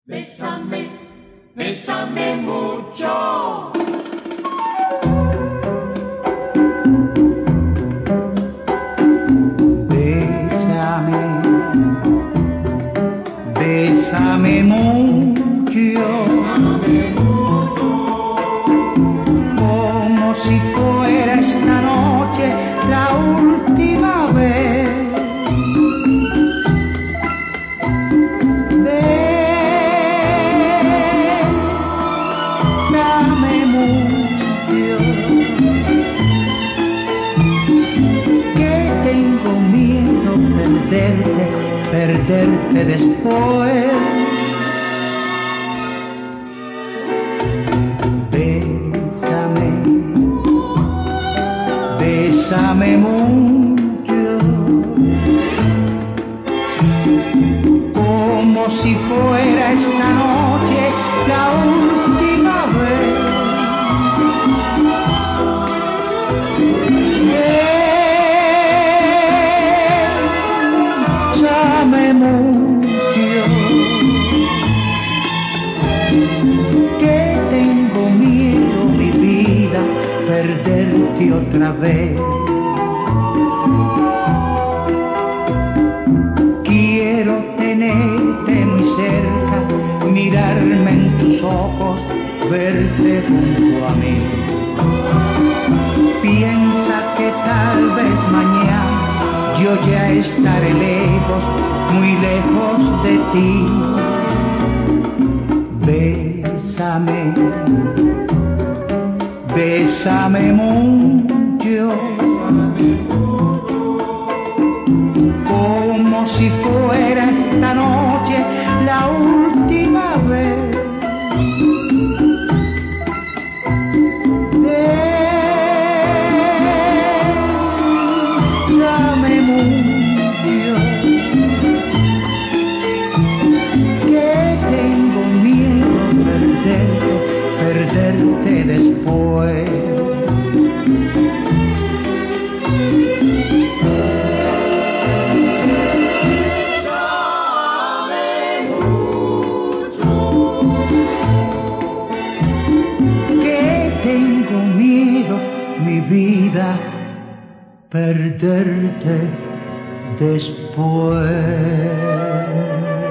Bésame, bésame mucho. Bésame, bésame mucho, como si fuera esta noche la última vez. Bésame mucho, que tengo miedo perderte después. Bésame, bésame mucho, como si fuera esta noche la última vez. Bésame mucho, que tengo miedo, mi vida, perderte otra vez. Quiero tenerte muy cerca, mirarme en tus ojos, verte junto a mí. Piensa que tal vez mañana yo ya estaré lejos, muy lejos de ti. Bésame, bésame mucho, como si fuera esta noche la última vez. Bésame mucho, que tengo miedo perderte después. Tengo miedo, mi vida, perderte después.